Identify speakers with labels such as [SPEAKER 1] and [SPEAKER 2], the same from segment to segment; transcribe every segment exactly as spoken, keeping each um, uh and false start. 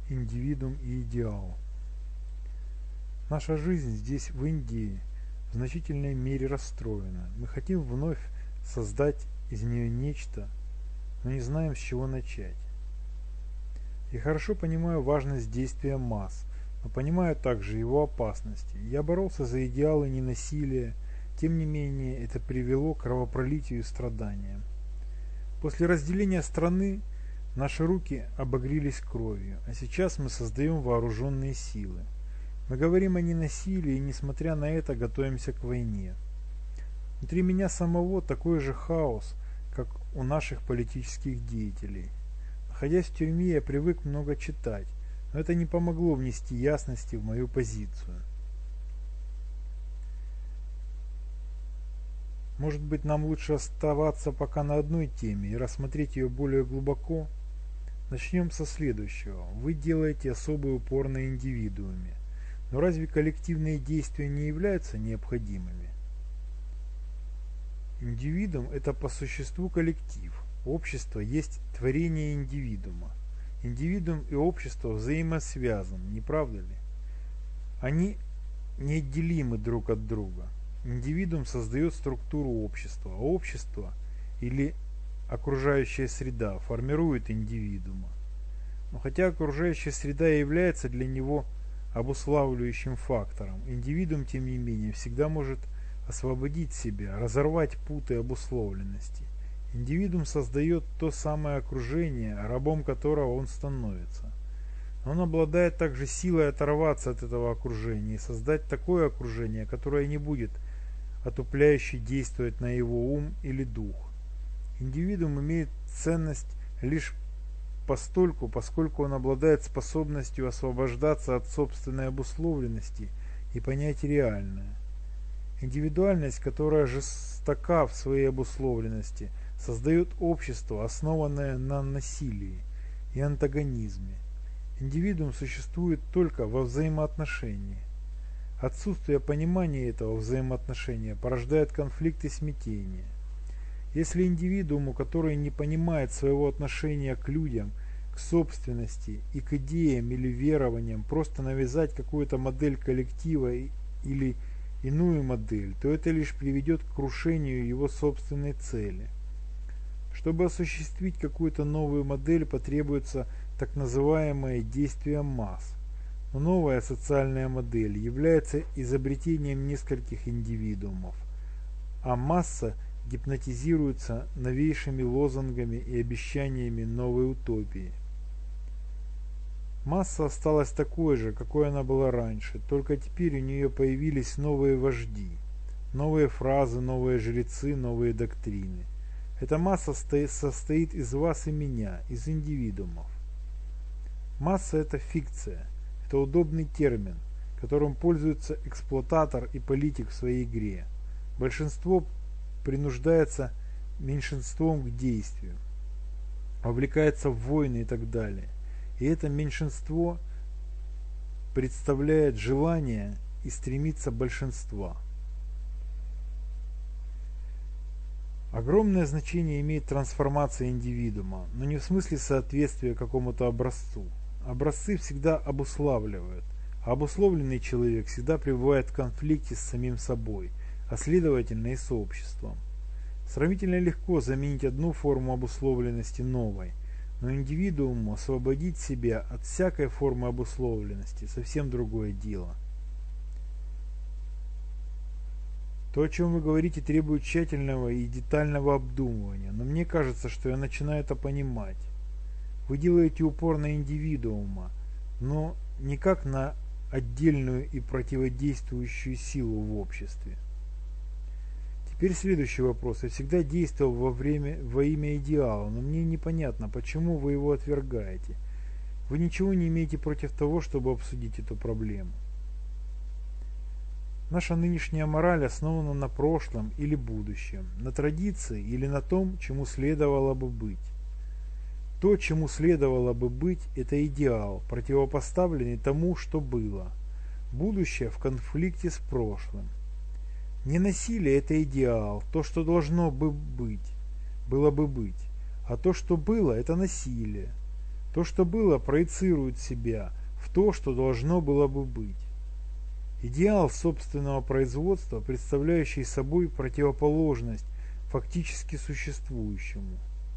[SPEAKER 1] Индивидуум и идеал. Наша жизнь здесь, в Индии, в значительной мере расстроена. Мы хотим вновь создать из нее нечто, но не знаем, с чего начать. Я хорошо понимаю важность действия масс, но понимаю также его опасности. Я боролся за идеалы ненасилия, тем не менее это привело к кровопролитию и страданиям. После разделения страны наши руки обогрелись кровью, а сейчас мы создаем вооруженные силы. Мы говорим о ненасилии и, несмотря на это, готовимся к войне. Внутри меня самого такой же хаос, как у наших политических деятелей. Находясь в тюрьме, я привык много читать, но это не помогло внести ясности в мою позицию. Может быть, нам лучше оставаться пока на одной теме и рассмотреть ее более глубоко? Начнем со следующего. Вы делаете особый упор на индивидууме. Но разве коллективные действия не являются необходимыми? Индивидуум – это по существу коллектив. Общество есть творение индивидуума. Индивидуум и общество взаимосвязаны, не правда ли? Они неотделимы друг от друга. Индивидуум создает структуру общества, а общество или окружающая среда формирует индивидуума. Но хотя окружающая среда и является для него обуславливающим фактором, индивидуум, тем не менее, всегда может освободить себя, разорвать путы обусловленности. Индивидуум создает то самое окружение, рабом которого он становится. Но он обладает также силой оторваться от этого окружения и создать такое окружение, которое не будет отупляюще действовать на его ум или дух. Индивидуум имеет ценность лишь постольку, поскольку он обладает способностью освобождаться от собственной обусловленности и понять реальное. Индивидуальность, которая жестока в своей обусловленности, создает общество, основанное на насилии и антагонизме. Индивидуум существует только во взаимоотношении. Отсутствие понимания этого взаимоотношения порождает конфликт и смятение. Если индивидууму, который не понимает своего отношения к людям, к собственности и к идеям или верованиям, просто навязать какую-то модель коллектива или иную модель, то это лишь приведет к крушению его собственной цели. Чтобы осуществить какую-то новую модель, потребуется так называемое действие масс. Но новая социальная модель является изобретением нескольких индивидуумов, а масса гипнотизируется новейшими лозунгами и обещаниями новой утопии. Масса осталась такой же, какой она была раньше, только теперь у нее появились новые вожди, новые фразы, новые жрецы, новые доктрины. Эта масса состоит из вас и меня, из индивидуумов. Масса – это фикция, это удобный термин, которым пользуется эксплуататор и политик в своей игре. Большинство принуждается меньшинством к действию, вовлекается в войны и так далее. И это меньшинство представляет желание и стремится большинства. Огромное значение имеет трансформация индивидуума, но не в смысле соответствия какому-то образцу. Образцы всегда обуславливают, а обусловленный человек всегда пребывает в конфликте с самим собой, а следовательно и с обществом. Сравнительно легко заменить одну форму обусловленности новой, но индивидууму освободить себя от всякой формы обусловленности – совсем другое дело. То, о чем вы говорите, требует тщательного и детального обдумывания, но мне кажется, что я начинаю это понимать. Вы делаете упор на индивидуума, но не как на отдельную и противодействующую силу в обществе. Теперь следующий вопрос. Я всегда действовал во, время, во имя идеала, но мне непонятно, почему вы его отвергаете. Вы ничего не имеете против того, чтобы обсудить эту проблему. Наша нынешняя мораль основана на прошлом или будущем, на традиции или на том, чему следовало бы быть. То, чему следовало бы быть, это идеал, противопоставленный тому, что было. Будущее в конфликте с прошлым. Ненасилие – это идеал, то, что должно бы быть, было бы быть. А то, что было – это насилие. То, что было, проецирует себя в то, что должно было бы быть. Идеал собственного производства, представляющий собой противоположность фактически существующему.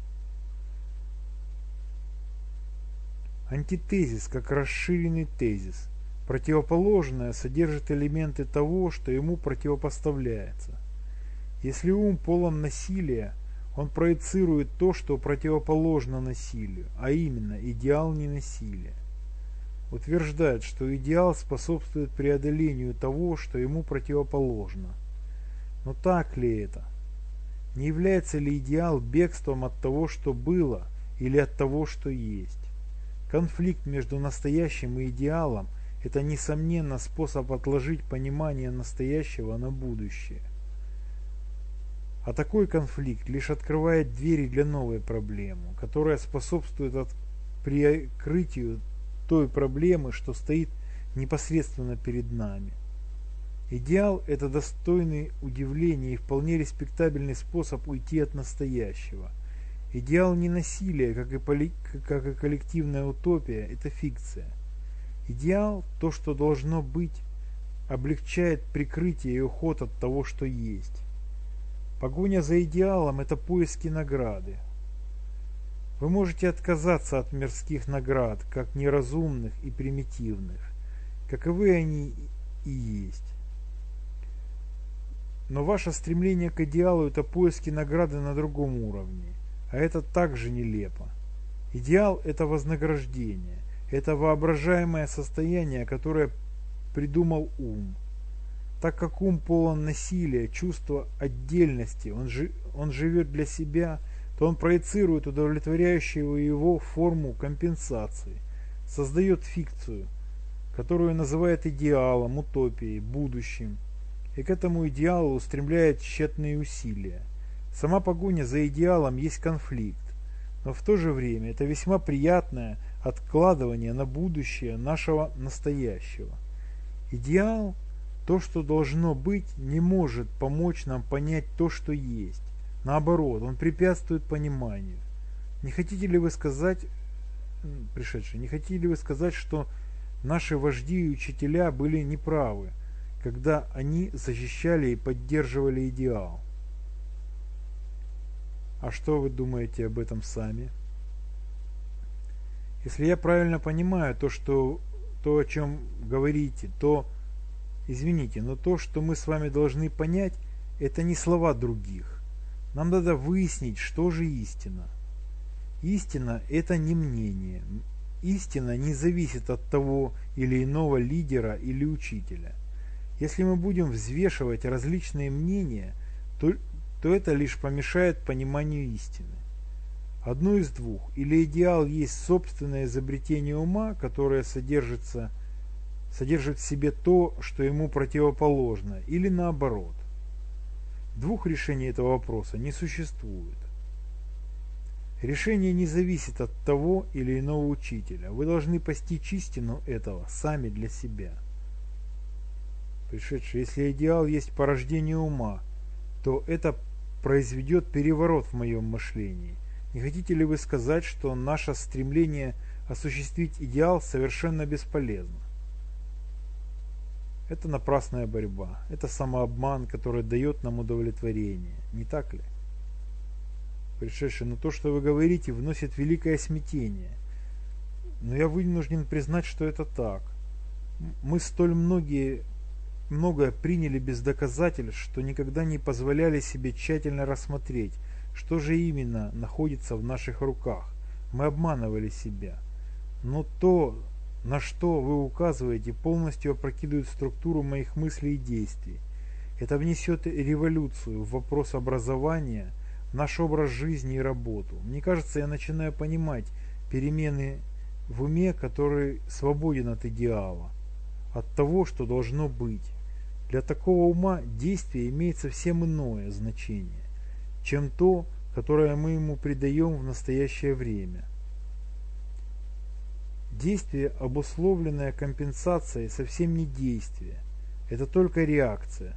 [SPEAKER 1] Антитезис как расширенный тезис. Противоположное содержит элементы того, что ему противопоставляется. Если ум полон насилия, он проецирует то, что противоположно насилию, а именно идеал ненасилия. Утверждает, что идеал способствует преодолению того, что ему противоположно. Но так ли это? Не является ли идеал бегством от того, что было, или от того, что есть? Конфликт между настоящим и идеалом – это, несомненно, способ отложить понимание настоящего на будущее. А такой конфликт лишь открывает двери для новой проблемы, которая способствует от прикрытию той проблемы, что стоит непосредственно перед нами. Идеал – это достойный удивления и вполне респектабельный способ уйти от настоящего. Идеал не насилия, как и, поли, как и коллективная утопия, это фикция. Идеал, то, что должно быть, облегчает прикрытие и уход от того, что есть. Погоня за идеалом – это поиски награды. Вы можете отказаться от мирских наград, как неразумных и примитивных, каковы они и есть. Но ваше стремление к идеалу – это поиски награды на другом уровне, а это также нелепо. Идеал – это вознаграждение, это воображаемое состояние, которое придумал ум. Так как ум полон насилия, чувства отдельности, он, жи, он живет для себя, то он проецирует удовлетворяющую его форму компенсации, создает фикцию, которую называет идеалом, утопией, будущим, и к этому идеалу устремляет тщетные усилия. Сама погоня за идеалом есть конфликт, но в то же время это весьма приятное откладывание на будущее нашего настоящего. Идеал, то, что должно быть, не может помочь нам понять то, что есть. Наоборот, он препятствует пониманию. Не хотите ли вы сказать, пришедшие, не хотите ли вы сказать, что наши вожди и учителя были неправы, когда они защищали и поддерживали идеал? А что вы думаете об этом сами? Если я правильно понимаю то, что то, о чем говорите, то, извините, но то, что мы с вами должны понять, это не слова других. Нам надо выяснить, что же истина. Истина – это не мнение. Истина не зависит от того или иного лидера или учителя. Если мы будем взвешивать различные мнения, то, то это лишь помешает пониманию истины. Одно из двух. Или идеал есть собственное изобретение ума, которое содержится, содержит в себе то, что ему противоположно, или наоборот. Двух решений этого вопроса не существует. Решение не зависит от того или иного учителя. Вы должны постичь истину этого сами для себя. Пришедший, если идеал есть порождение ума, то это произведет переворот в моем мышлении. Не хотите ли вы сказать, что наше стремление осуществить идеал совершенно бесполезно? Это напрасная борьба, это самообман, который дает нам удовлетворение, не так ли? Пришедший, но то, что вы говорите, вносит великое смятение. Но я вынужден признать, что это так. Мы столь многие, многое приняли без доказательств, что никогда не позволяли себе тщательно рассмотреть, что же именно находится в наших руках. Мы обманывали себя. Но то, на что вы указываете, полностью опрокидывает структуру моих мыслей и действий. Это внесет революцию в вопрос образования, наш образ жизни и работу. Мне кажется, я начинаю понимать перемены в уме, который свободен от идеала, от того, что должно быть. Для такого ума действие имеет совсем иное значение, чем то, которое мы ему придаем в настоящее время. Действие, обусловленное компенсацией, совсем не действие, это только реакция.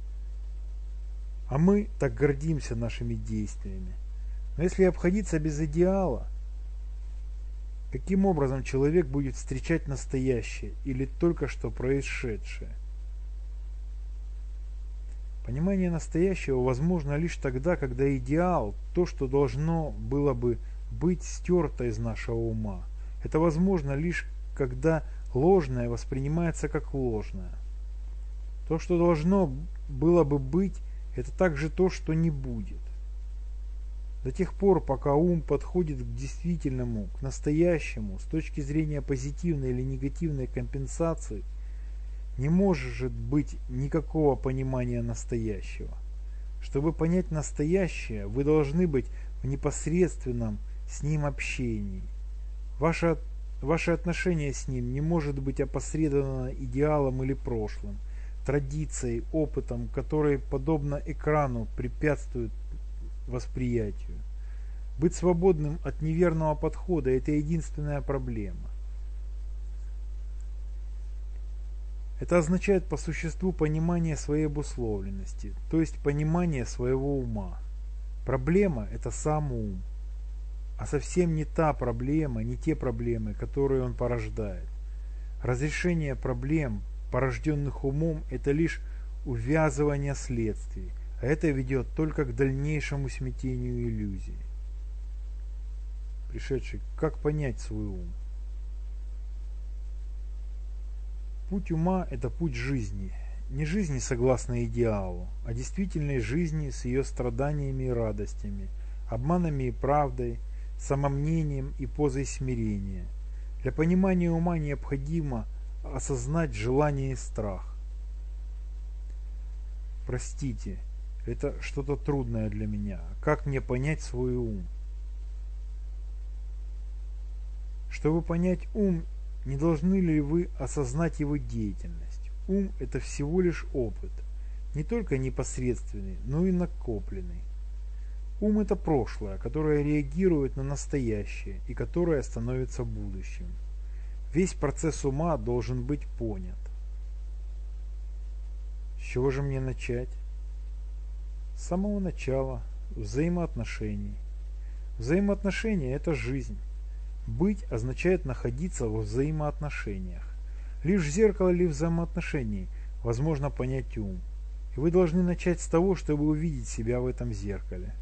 [SPEAKER 1] А мы так гордимся нашими действиями. Но если обходиться без идеала, Каким образом человек будет встречать настоящее или только что происшедшее? Понимание настоящего возможно лишь тогда, когда идеал, то, что должно было бы быть стерто из нашего ума. Это возможно лишь когда ложное воспринимается как ложное. То, что должно было бы быть, это также то, что не будет. До тех пор, пока ум подходит к действительному, к настоящему, с точки зрения позитивной или негативной компенсации, не может быть никакого понимания настоящего. Чтобы понять настоящее, вы должны быть в непосредственном с ним общении. Ваше, ваше отношение с ним не может быть опосредовано идеалом или прошлым, традицией, опытом, который, подобно экрану, препятствует восприятию. Быть свободным от неверного подхода – это единственная проблема. Это означает по существу понимание своей обусловленности, то есть понимание своего ума. Проблема – это сам ум, а совсем не та проблема, не те проблемы, которые он порождает. Разрешение проблем, порожденных умом, это лишь увязывание следствий, а это ведет только к дальнейшему смятению иллюзий. Пришедший, как понять свой ум? Путь ума – это путь жизни. Не жизни согласно идеалу, а действительной жизни с ее страданиями и радостями, обманами и правдой, самомнением и позой смирения. Для понимания ума необходимо осознать желание и страх. Простите, это что-то трудное для меня. Как мне понять свой ум? Чтобы понять ум, не должны ли вы осознать его деятельность? Ум – это всего лишь опыт, не только непосредственный, но и накопленный. Ум – это прошлое, которое реагирует на настоящее и которое становится будущим. Весь процесс ума должен быть понят. С чего же мне начать? С самого начала, взаимоотношений. Взаимоотношения – это жизнь. Быть означает находиться во взаимоотношениях. Лишь в зеркале или взаимоотношений возможно понять ум. И вы должны начать с того, чтобы увидеть себя в этом зеркале.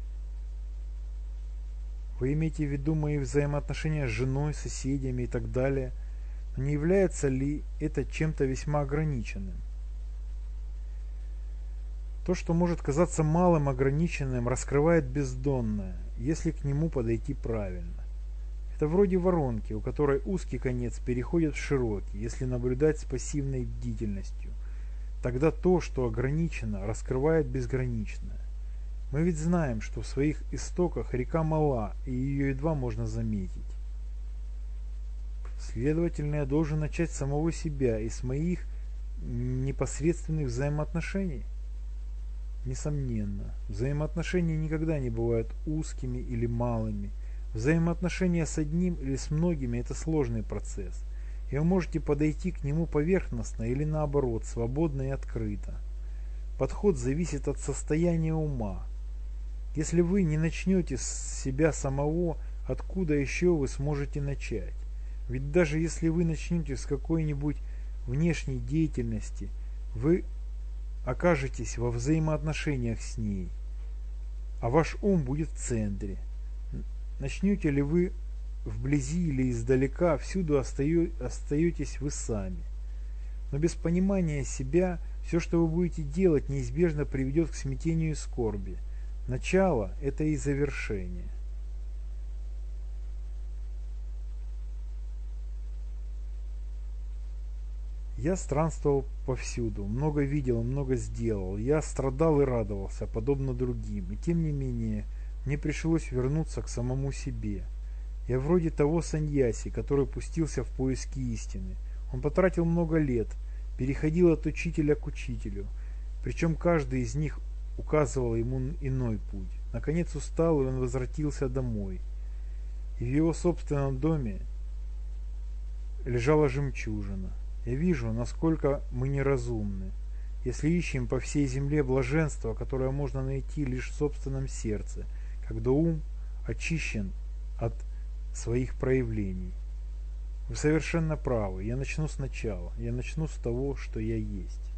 [SPEAKER 1] Вы имеете в виду мои взаимоотношения с женой, соседями и так далее, но не является ли это чем-то весьма ограниченным? То, что может казаться малым, ограниченным, раскрывает бездонное, если к нему подойти правильно. Это вроде воронки, у которой узкий конец переходит в широкий, если наблюдать с пассивной бдительностью. Тогда то, что ограничено, раскрывает безграничное. Мы ведь знаем, что в своих истоках река мала, и ее едва можно заметить. Следовательно, я должен начать с самого себя и с моих непосредственных взаимоотношений. Несомненно, взаимоотношения никогда не бывают узкими или малыми. Взаимоотношения с одним или с многими – это сложный процесс, и вы можете подойти к нему поверхностно или наоборот, свободно и открыто. Подход зависит от состояния ума. Если вы не начнете с себя самого, откуда еще вы сможете начать? Ведь даже если вы начнете с какой-нибудь внешней деятельности, вы окажетесь во взаимоотношениях с ней, а ваш ум будет в центре. Начнете ли вы вблизи или издалека, всюду остаетесь вы сами. Но без понимания себя, все, что вы будете делать, неизбежно приведет к смятению и скорби. Начало – это и завершение. Я странствовал повсюду, много видел, много сделал. Я страдал и радовался, подобно другим. И тем не менее, мне пришлось вернуться к самому себе. Я вроде того саньяси, который пустился в поиски истины. Он потратил много лет, переходил от учителя к учителю. Причем каждый из них указывал ему иной путь. Наконец устал, и он возвратился домой. И в его собственном доме лежала жемчужина. Я вижу, насколько мы неразумны, если ищем по всей земле блаженство, которое можно найти лишь в собственном сердце, когда ум очищен от своих проявлений. Вы совершенно правы. Я начну сначала. Я начну с того, что я есть.